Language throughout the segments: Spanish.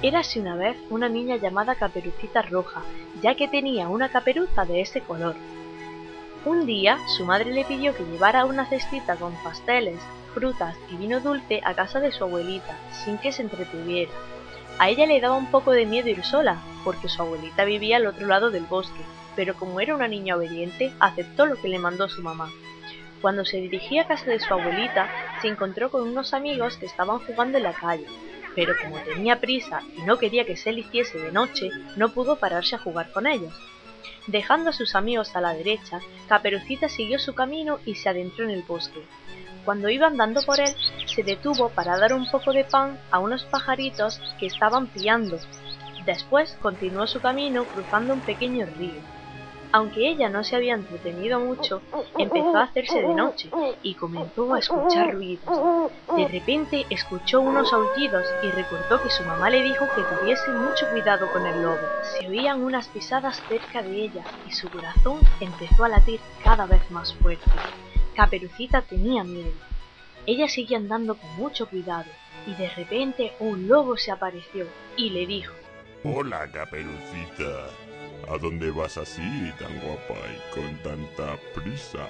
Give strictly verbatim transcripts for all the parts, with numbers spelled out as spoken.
Érase una vez una niña llamada Caperucita Roja, ya que tenía una caperuza de ese color. Un día su madre le pidió que llevara una cestita con pasteles, frutas y vino dulce a casa de su abuelita, sin que se entretuviera. A ella le daba un poco de miedo ir sola, porque su abuelita vivía al otro lado del bosque, pero como era una niña obediente, aceptó lo que le mandó su mamá. Cuando se dirigía a casa de su abuelita, se encontró con unos amigos que estaban jugando en la calle, pero como tenía prisa y no quería que se le hiciese de noche, no pudo pararse a jugar con ellos. Dejando a sus amigos a la derecha, Caperucita siguió su camino y se adentró en el bosque. Cuando iba andando por él, se detuvo para dar un poco de pan a unos pajaritos que estaban piando. Después continuó su camino cruzando un pequeño río. Aunque ella no se había entretenido mucho, empezó a hacerse de noche y comenzó a escuchar ruidos. De repente escuchó unos aullidos y recordó que su mamá le dijo que tuviese mucho cuidado con el lobo. Se oían unas pisadas cerca de ella y su corazón empezó a latir cada vez más fuerte. Caperucita tenía miedo. Ella seguía andando con mucho cuidado y de repente un lobo se apareció y le dijo: Hola, Caperucita. ¿A dónde vas así, tan guapa y con tanta prisa?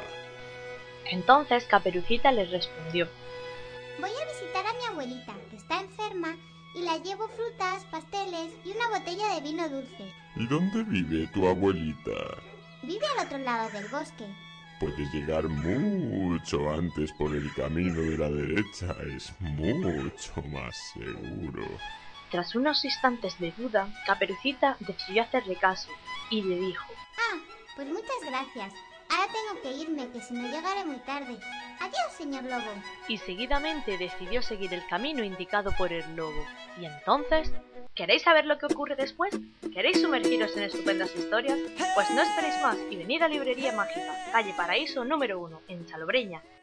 Entonces Caperucita le respondió: Voy a visitar a mi abuelita, que está enferma, y la llevo frutas, pasteles y una botella de vino dulce. ¿Y dónde vive tu abuelita? Vive al otro lado del bosque. Puedes llegar mucho antes por el camino de la derecha, es mucho más seguro. Tras unos instantes de duda, Caperucita decidió hacerle caso y le dijo: Ah, pues muchas gracias. Ahora tengo que irme, que si no llegaré muy tarde. Adiós, señor lobo. Y seguidamente decidió seguir el camino indicado por el lobo. Y entonces, ¿queréis saber lo que ocurre después? ¿Queréis sumergiros en estupendas historias? Pues no esperéis más y venid a Librería Mágica, calle Paraíso número uno, en Salobreña,